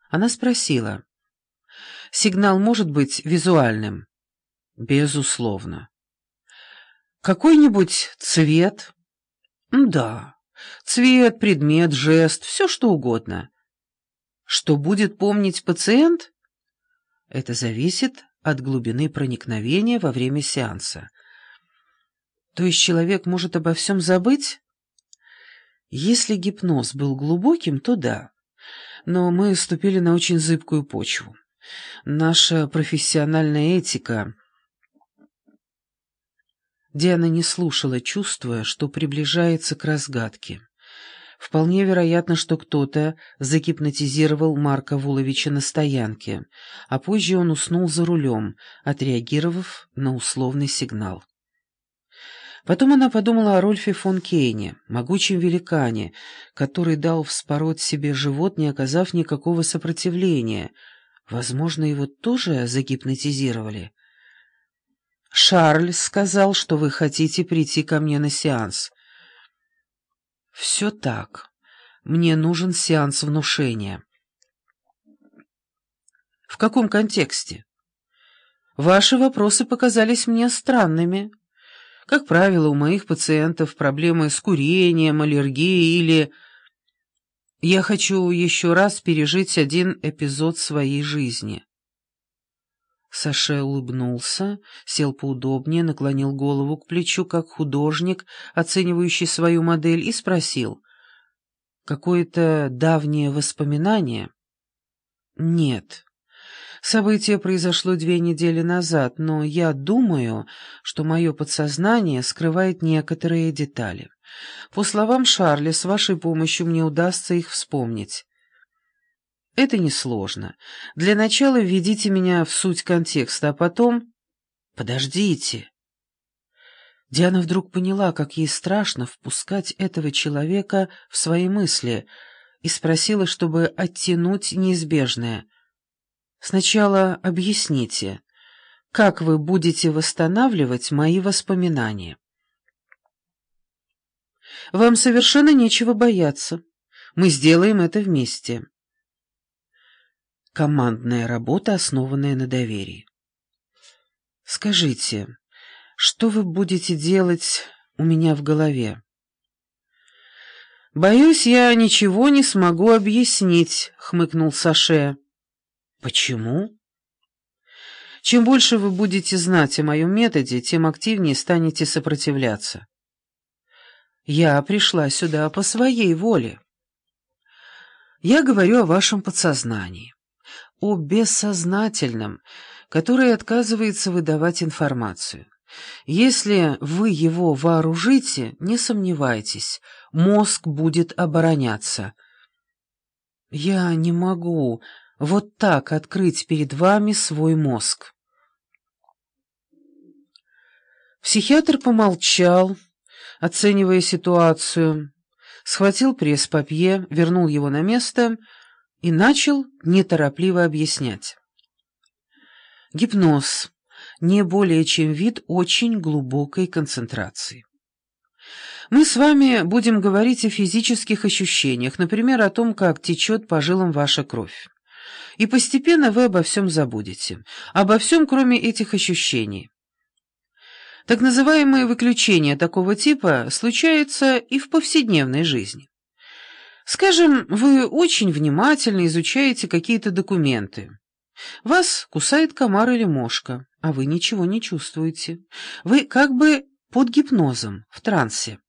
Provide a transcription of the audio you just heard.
Она спросила: «Сигнал может быть визуальным?» «Безусловно». «Какой-нибудь цвет?» «Да. Цвет, предмет, жест, все что угодно». «Что будет помнить пациент?» «Это зависит от глубины проникновения во время сеанса». «То есть человек может обо всем забыть?» «Если гипноз был глубоким, то да. Но мы ступили на очень зыбкую почву. Наша профессиональная этика...» Диана не слушала, чувствуя, что приближается к разгадке. Вполне вероятно, что кто-то загипнотизировал Марка Вуловича на стоянке, а позже он уснул за рулем, отреагировав на условный сигнал. Потом она подумала о Рольфе фон Кейне, могучем великане, который дал вспороть себе живот, не оказав никакого сопротивления. Возможно, его тоже загипнотизировали. «Шарль сказал, что вы хотите прийти ко мне на сеанс». «Все так. Мне нужен сеанс внушения». «В каком контексте?» «Ваши вопросы показались мне странными. Как правило, у моих пациентов проблемы с курением, аллергией или... Я хочу еще раз пережить один эпизод своей жизни». Саше улыбнулся, сел поудобнее, наклонил голову к плечу, как художник, оценивающий свою модель, и спросил: «Какое-то давнее воспоминание?» «Нет. Событие произошло 2 недели назад, но я думаю, что мое подсознание скрывает некоторые детали. По словам Шарля, с вашей помощью мне удастся их вспомнить». «Это несложно. Для начала введите меня в суть контекста, а потом...» «Подождите». Диана вдруг поняла, как ей страшно впускать этого человека в свои мысли, и спросила, чтобы оттянуть неизбежное: «Сначала объясните, как вы будете восстанавливать мои воспоминания?» «Вам совершенно нечего бояться. Мы сделаем это вместе». Командная работа, основанная на доверии. «Скажите, что вы будете делать у меня в голове?» «Боюсь, я ничего не смогу объяснить», — хмыкнул Саше. «Почему?» «Чем больше вы будете знать о моем методе, тем активнее станете сопротивляться». «Я пришла сюда по своей воле. Я говорю о вашем подсознании, о бессознательном, которое отказывается выдавать информацию. Если вы его вооружите, не сомневайтесь, мозг будет обороняться». «Я не могу вот так открыть перед вами свой мозг». Психиатр помолчал, оценивая ситуацию, схватил пресс-папье, вернул его на место и начал неторопливо объяснять. Гипноз — не более чем вид очень глубокой концентрации. Мы с вами будем говорить о физических ощущениях, например, о том, как течет по жилам ваша кровь. И постепенно вы обо всем забудете, обо всем, кроме этих ощущений. Так называемые выключения такого типа случаются и в повседневной жизни. Скажем, вы очень внимательно изучаете какие-то документы. Вас кусает комар или мошка, а вы ничего не чувствуете. Вы как бы под гипнозом, в трансе.